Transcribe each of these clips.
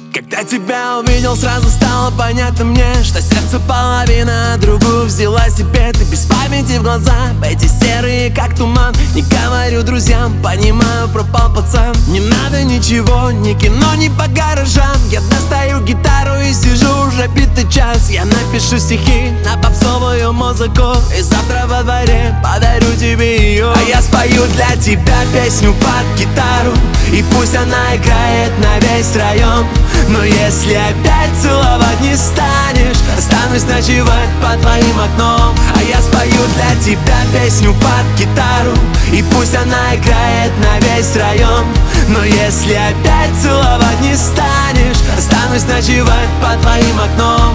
Когда тебя увидел, сразу стало понятно мне, что сердце половина, другую взяла себе. Ты без памяти в глаза, эти серые как туман. Не говорю друзьям, понимаю, пропал пацан. Не надо ничего, ни кино, ни по гаражам. Я достаю гитару и сижу уже битый час. Я напишу стихи на попсовую музыку и завтра во дворе подарю тебе ее. А я спою для тебя песню под гитару, и пусть она играет на весь район. Но если опять целовать не станешь, останусь ночевать под твоим окном. А я спою для тебя песню под гитару, и пусть она играет на весь район. Но если опять целовать не станешь, останусь ночевать под твоим окном.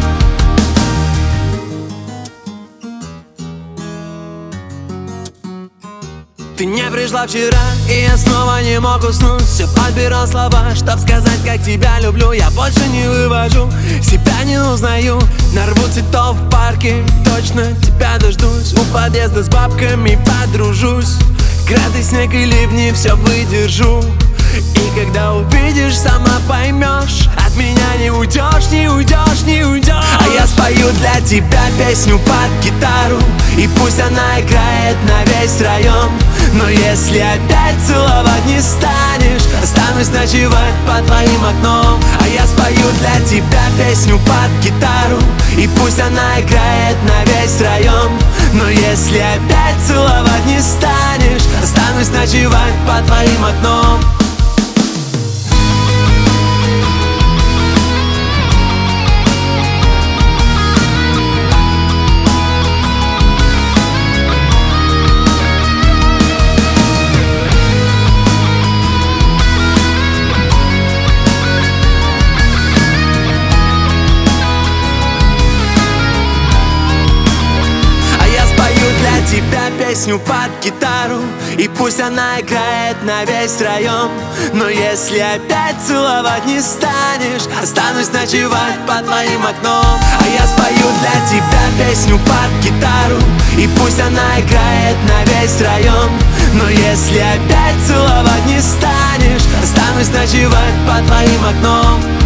Ты не пришла вчера, и я снова не мог уснуть. Все подбирал слова, чтоб сказать, как тебя люблю. Я больше не вывожу, себя не узнаю. Нарву цветов в парке, точно тебя дождусь. У подъезда с бабками подружусь. Град и снег и ливни все выдержу. И когда увидишь, сама поймешь, от меня не уйдешь, не уйдешь, не уйдешь. А я спою для тебя песню под гитару, и пусть она играет на весь район. Но если опять целовать не станешь, останусь ночевать под твоим окном. А я спою для тебя песню под гитару, и пусть она играет на весь район. Но если опять целовать не станешь, останусь ночевать под твоим окном. Тебя песню под гитару, и пусть она играет на весь район. Но если опять целовать не станешь, останусь ночевать под твоим окном. А я спою для тебя песню под гитару, и пусть она играет на весь район. Но если опять целовать не станешь, останусь ночевать под твоим окном.